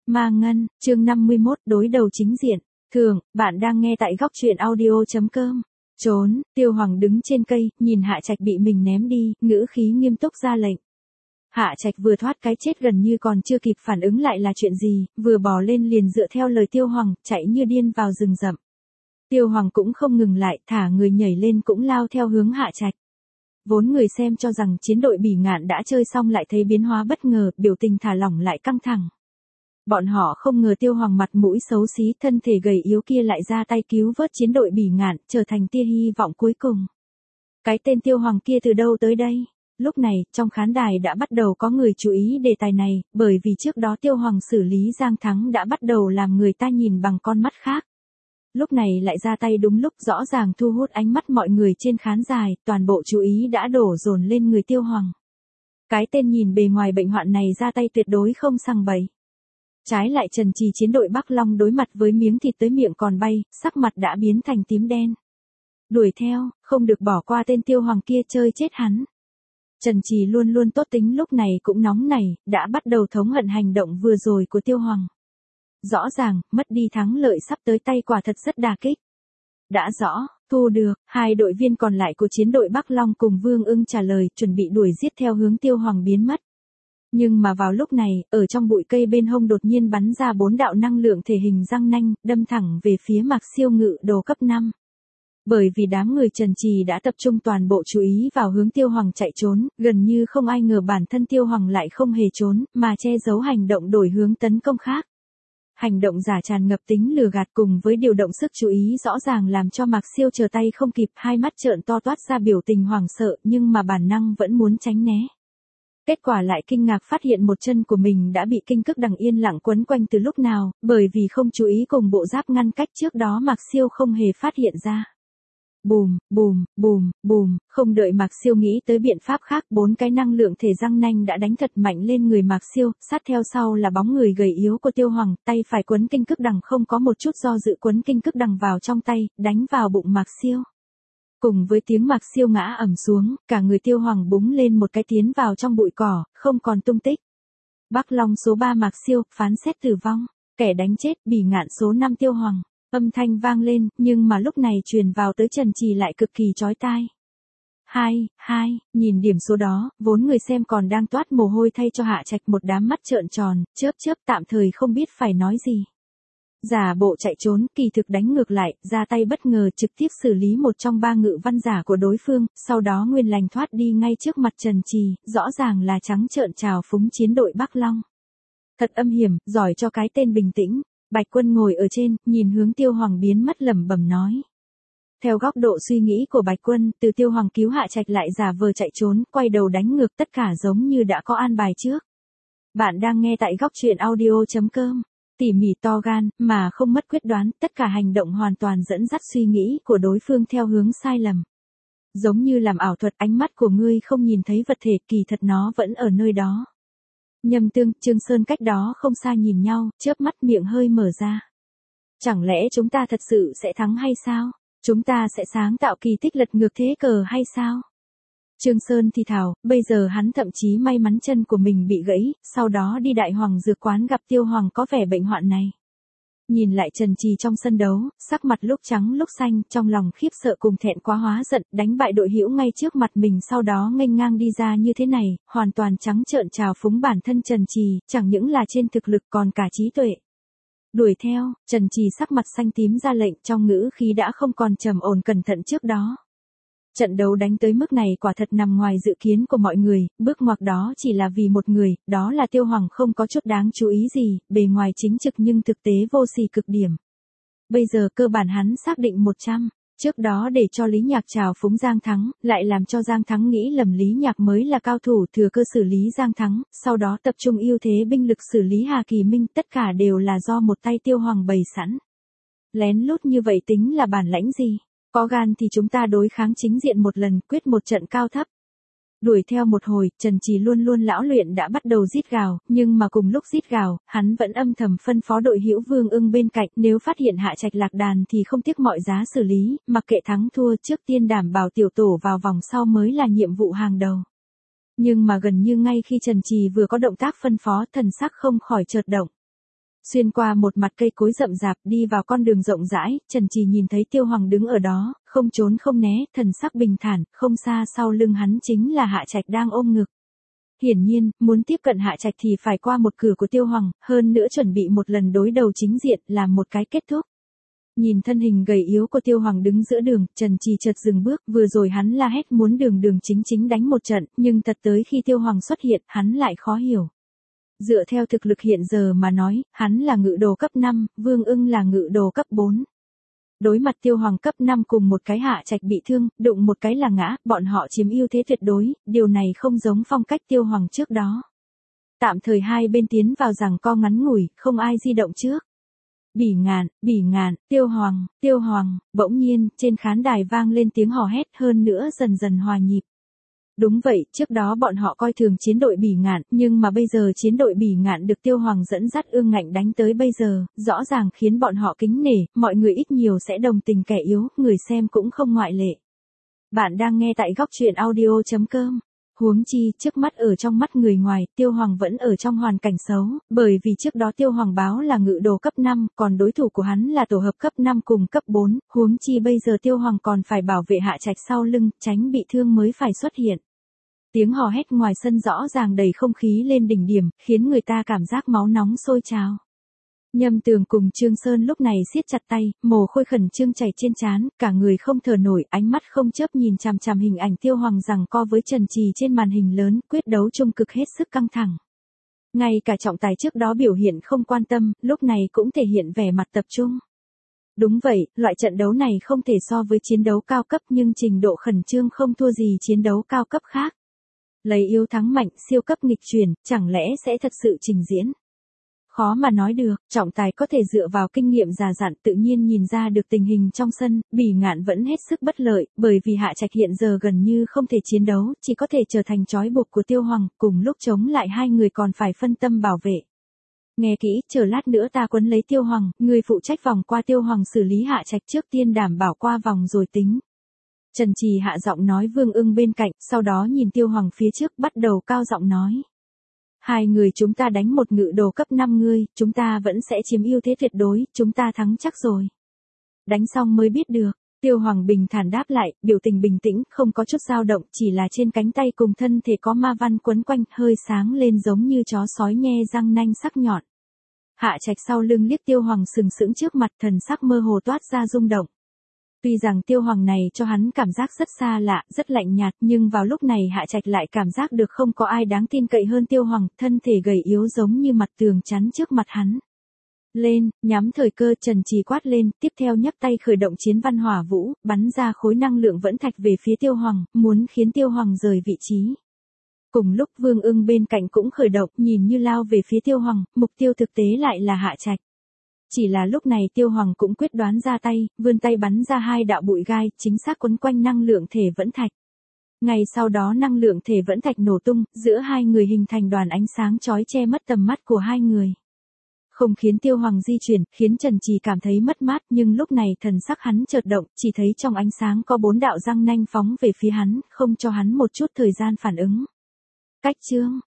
Ma Ngân, chương 51, đối đầu chính diện. Thường, bạn đang nghe tại góc truyện audio.com. Trốn, Tiêu Hoàng đứng trên cây, nhìn Hạ Trạch bị mình ném đi, ngữ khí nghiêm túc ra lệnh. Hạ Trạch vừa thoát cái chết gần như còn chưa kịp phản ứng lại là chuyện gì, vừa bò lên liền dựa theo lời Tiêu Hoàng, chạy như điên vào rừng rậm. Tiêu Hoàng cũng không ngừng lại, thả người nhảy lên cũng lao theo hướng Hạ Trạch. Vốn người xem cho rằng chiến đội Bỉ Ngạn đã chơi xong lại thấy biến hóa bất ngờ, biểu tình thả lỏng lại căng thẳng. Bọn họ không ngờ Tiêu Hoàng mặt mũi xấu xí, thân thể gầy yếu kia lại ra tay cứu vớt chiến đội Bỉ Ngạn, trở thành tia hy vọng cuối cùng. Cái tên Tiêu Hoàng kia từ đâu tới đây? Lúc này, trong khán đài đã bắt đầu có người chú ý đề tài này, bởi vì trước đó Tiêu Hoàng xử lý Giang Thắng đã bắt đầu làm người ta nhìn bằng con mắt khác. Lúc này lại ra tay đúng lúc, rõ ràng thu hút ánh mắt mọi người trên khán đài, toàn bộ chú ý đã đổ dồn lên người Tiêu Hoàng. Cái tên nhìn bề ngoài bệnh hoạn này ra tay tuyệt đối không sằng bậy. Trái lại Trần Trì chiến đội Bắc Long đối mặt với miếng thịt tới miệng còn bay, sắc mặt đã biến thành tím đen. Đuổi theo, không được bỏ qua tên Tiêu Hoàng kia, chơi chết hắn. Trần Trì luôn luôn tốt tính lúc này cũng nóng nảy, đã bắt đầu thống hận hành động vừa rồi của Tiêu Hoàng. Rõ ràng, mất đi thắng lợi sắp tới tay quả thật rất đả kích. Đã rõ, thu được, hai đội viên còn lại của chiến đội Bắc Long cùng Vương Ưng trả lời, chuẩn bị đuổi giết theo hướng Tiêu Hoàng biến mất. Nhưng mà vào lúc này, ở trong bụi cây bên hông đột nhiên bắn ra 4 đạo năng lượng thể hình răng nanh, đâm thẳng về phía Mạc Siêu Ngự đồ cấp 5. Bởi vì đám người Trần Trì đã tập trung toàn bộ chú ý vào hướng Tiêu Hoàng chạy trốn, gần như không ai ngờ bản thân Tiêu Hoàng lại không hề trốn, mà che giấu hành động đổi hướng tấn công khác. Hành động giả tràn ngập tính lừa gạt cùng với điều động sức chú ý rõ ràng làm cho Mạc Siêu chờ tay không kịp, hai mắt trợn to toát ra biểu tình hoảng sợ, nhưng mà bản năng vẫn muốn tránh né. Kết quả lại kinh ngạc phát hiện một chân của mình đã bị kinh cức đằng yên lặng quấn quanh từ lúc nào, bởi vì không chú ý cùng bộ giáp ngăn cách trước đó Mạc Siêu không hề phát hiện ra. Bùm, bùm, bùm, bùm, không đợi Mạc Siêu nghĩ tới biện pháp khác, 4 cái năng lượng thể răng nanh đã đánh thật mạnh lên người Mạc Siêu, sát theo sau là bóng người gầy yếu của Tiêu Hoàng, tay phải quấn kinh cức đằng không có một chút do dự quấn kinh cức đằng vào trong tay, đánh vào bụng Mạc Siêu. Cùng với tiếng Mạc Siêu ngã ầm xuống, cả người Tiêu Hoàng búng lên một cái tiến vào trong bụi cỏ, không còn tung tích. Bắc Long số 3 Mạc Siêu, phán xét tử vong, kẻ đánh chết Bỉ Ngạn số 5 Tiêu Hoàng. Âm thanh vang lên, nhưng mà lúc này truyền vào tới Trần Trì lại cực kỳ chói tai. 2, nhìn điểm số đó, vốn người xem còn đang toát mồ hôi thay cho Hạ Trạch, một đám mắt trợn tròn, chớp tạm thời không biết phải nói gì. Giả bộ chạy trốn, kỳ thực đánh ngược lại, ra tay bất ngờ trực tiếp xử lý một trong 3 ngự văn giả của đối phương, sau đó nguyên lành thoát đi ngay trước mặt Trần Trì, rõ ràng là trắng trợn trào phúng chiến đội Bắc Long. Thật âm hiểm, giỏi cho cái tên bình tĩnh. Bạch Quân ngồi ở trên, nhìn hướng Tiêu Hoàng biến mất lẩm bẩm nói. Theo góc độ suy nghĩ của Bạch Quân, từ Tiêu Hoàng cứu Hạ Trạch lại giả vờ chạy trốn, quay đầu đánh ngược, tất cả giống như đã có an bài trước. Bạn đang nghe tại góc truyện audio.com. Tỉ mỉ to gan, mà không mất quyết đoán, tất cả hành động hoàn toàn dẫn dắt suy nghĩ của đối phương theo hướng sai lầm. Giống như làm ảo thuật, ánh mắt của ngươi không nhìn thấy vật thể, kỳ thật nó vẫn ở nơi đó. Nhâm Tương, Trương Sơn cách đó không xa nhìn nhau, chớp mắt miệng hơi mở ra. Chẳng lẽ chúng ta thật sự sẽ thắng hay sao? Chúng ta sẽ sáng tạo kỳ tích lật ngược thế cờ hay sao? Trương Sơn thì thào, bây giờ hắn thậm chí may mắn chân của mình bị gãy, sau đó đi Đại Hoàng dược quán gặp Tiêu Hoàng có vẻ bệnh hoạn này. Nhìn lại Trần Trì trong sân đấu, sắc mặt lúc trắng lúc xanh, trong lòng khiếp sợ cùng thẹn quá hóa giận, đánh bại đội hữu ngay trước mặt mình sau đó nghênh ngang đi ra như thế này, hoàn toàn trắng trợn trào phúng bản thân Trần Trì, chẳng những là trên thực lực còn cả trí tuệ. Đuổi theo, Trần Trì sắc mặt xanh tím ra lệnh, trong ngữ khí đã không còn trầm ổn cẩn thận trước đó. Trận đấu đánh tới mức này quả thật nằm ngoài dự kiến của mọi người, bước ngoặt đó chỉ là vì một người, đó là Tiêu Hoàng, không có chút đáng chú ý gì, bề ngoài chính trực nhưng thực tế vô sỉ cực điểm. Bây giờ cơ bản hắn xác định 100, trước đó để cho Lý Nhạc trào phúng Giang Thắng, lại làm cho Giang Thắng nghĩ lầm Lý Nhạc mới là cao thủ, thừa cơ xử lý Giang Thắng, sau đó tập trung ưu thế binh lực xử lý Hà Kỳ Minh, tất cả đều là do một tay Tiêu Hoàng bày sẵn. Lén lút như vậy tính là bản lãnh gì? Có gan thì chúng ta đối kháng chính diện một lần, quyết một trận cao thấp. Đuổi theo một hồi, Trần Trì luôn luôn lão luyện đã bắt đầu rít gào, nhưng mà cùng lúc rít gào, hắn vẫn âm thầm phân phó đội hữu Vương Ưng bên cạnh, nếu phát hiện Hạ Trạch lạc đàn thì không tiếc mọi giá xử lý, mặc kệ thắng thua, trước tiên đảm bảo tiểu tổ vào vòng sau mới là nhiệm vụ hàng đầu. Nhưng mà gần như ngay khi Trần Trì vừa có động tác phân phó, thần sắc không khỏi chợt động. Xuyên qua một mặt cây cối rậm rạp đi vào con đường rộng rãi, Trần Trì nhìn thấy Tiêu Hoàng đứng ở đó, không trốn không né, thần sắc bình thản, không xa sau lưng hắn chính là Hạ Trạch đang ôm ngực. Hiển nhiên, muốn tiếp cận Hạ Trạch thì phải qua một cửa của Tiêu Hoàng, hơn nữa chuẩn bị một lần đối đầu chính diện làm một cái kết thúc. Nhìn thân hình gầy yếu của Tiêu Hoàng đứng giữa đường, Trần Trì chợt dừng bước, vừa rồi hắn la hét muốn đường đường chính chính đánh một trận, nhưng thật tới khi Tiêu Hoàng xuất hiện, hắn lại khó hiểu. Dựa theo thực lực hiện giờ mà nói, hắn là ngự đồ cấp 5, Vương Ưng là ngự đồ cấp 4. Đối mặt Tiêu Hoàng cấp 5 cùng một cái Hạ Trạch bị thương, đụng một cái là ngã, bọn họ chiếm ưu thế tuyệt đối, điều này không giống phong cách Tiêu Hoàng trước đó. Tạm thời hai bên tiến vào giằng co ngắn ngủi, không ai di động trước. Bỉ ngạn, Tiêu Hoàng, bỗng nhiên, trên khán đài vang lên tiếng hò hét hơn nữa dần dần hòa nhịp. Đúng vậy, trước đó bọn họ coi thường chiến đội Bỉ Ngạn, nhưng mà bây giờ chiến đội Bỉ Ngạn được Tiêu Hoàng dẫn dắt ương ngạnh đánh tới bây giờ, rõ ràng khiến bọn họ kính nể, mọi người ít nhiều sẽ đồng tình kẻ yếu, người xem cũng không ngoại lệ. Bạn đang nghe tại góc truyện audio.com. Huống chi, trước mắt ở trong mắt người ngoài, Tiêu Hoàng vẫn ở trong hoàn cảnh xấu, bởi vì trước đó Tiêu Hoàng báo là ngự đồ cấp 5, còn đối thủ của hắn là tổ hợp cấp 5 cùng cấp 4, huống chi bây giờ Tiêu Hoàng còn phải bảo vệ Hạ Trạch sau lưng, tránh bị thương mới phải xuất hiện. Tiếng hò hét ngoài sân rõ ràng đầy không khí lên đỉnh điểm, khiến người ta cảm giác máu nóng sôi trào. Nhâm Tường cùng Trương Sơn lúc này siết chặt tay, mồ hôi khẩn trương chảy trên trán, cả người không thở nổi, ánh mắt không chớp nhìn chằm chằm hình ảnh Tiêu Hoàng giằng co với Trần Trì trên màn hình lớn, quyết đấu chung cực hết sức căng thẳng. Ngay cả trọng tài trước đó biểu hiện không quan tâm, lúc này cũng thể hiện vẻ mặt tập trung. Đúng vậy, loại trận đấu này không thể so với chiến đấu cao cấp nhưng trình độ khẩn trương không thua gì chiến đấu cao cấp khác. Lấy yếu thắng mạnh, siêu cấp nghịch chuyển, chẳng lẽ sẽ thật sự trình diễn? Khó mà nói được, trọng tài có thể dựa vào kinh nghiệm già dặn tự nhiên nhìn ra được tình hình trong sân, Bỉ Ngạn vẫn hết sức bất lợi, bởi vì Hạ Trạch hiện giờ gần như không thể chiến đấu, chỉ có thể trở thành trói buộc của Tiêu Hoàng, cùng lúc chống lại hai người còn phải phân tâm bảo vệ. Nghe kỹ, chờ lát nữa ta quấn lấy Tiêu Hoàng, người phụ trách vòng qua Tiêu Hoàng xử lý Hạ Trạch trước tiên đảm bảo qua vòng rồi tính. Trần Trì hạ giọng nói Vương Ưng bên cạnh, sau đó nhìn Tiêu Hoàng phía trước bắt đầu cao giọng nói. Hai người chúng ta đánh một ngự đồ cấp 5 ngươi, chúng ta vẫn sẽ chiếm ưu thế tuyệt đối, chúng ta thắng chắc rồi. Đánh xong mới biết được, Tiêu Hoàng bình thản đáp lại, biểu tình bình tĩnh, không có chút dao động, chỉ là trên cánh tay cùng thân thể có ma văn quấn quanh, hơi sáng lên giống như chó sói nhe răng nanh sắc nhọn. Hạ Trạch sau lưng liếc Tiêu Hoàng sừng sững trước mặt, thần sắc mơ hồ toát ra rung động. Tuy rằng Tiêu Hoàng này cho hắn cảm giác rất xa lạ, rất lạnh nhạt, nhưng vào lúc này Hạ Trạch lại cảm giác được không có ai đáng tin cậy hơn Tiêu Hoàng, thân thể gầy yếu giống như mặt tường chắn trước mặt hắn. Lên, nhắm thời cơ, Trần Trì quát lên, tiếp theo nhấc tay khởi động chiến văn hỏa vũ, bắn ra khối năng lượng vẫn thạch về phía Tiêu Hoàng, muốn khiến Tiêu Hoàng rời vị trí. Cùng lúc Vương Ưng bên cạnh cũng khởi động, nhìn như lao về phía Tiêu Hoàng, mục tiêu thực tế lại là Hạ Trạch. Chỉ là lúc này Tiêu Hoàng cũng quyết đoán ra tay, vươn tay bắn ra hai đạo bụi gai, chính xác quấn quanh năng lượng thể vẫn thạch. Ngay sau đó năng lượng thể vẫn thạch nổ tung, giữa hai người hình thành đoàn ánh sáng chói che mất tầm mắt của hai người. Không khiến Tiêu Hoàng di chuyển, khiến Trần Trì cảm thấy mất mát, nhưng lúc này thần sắc hắn chợt động, chỉ thấy trong ánh sáng có 4 đạo răng nanh phóng về phía hắn, không cho hắn một chút thời gian phản ứng. Cách chương,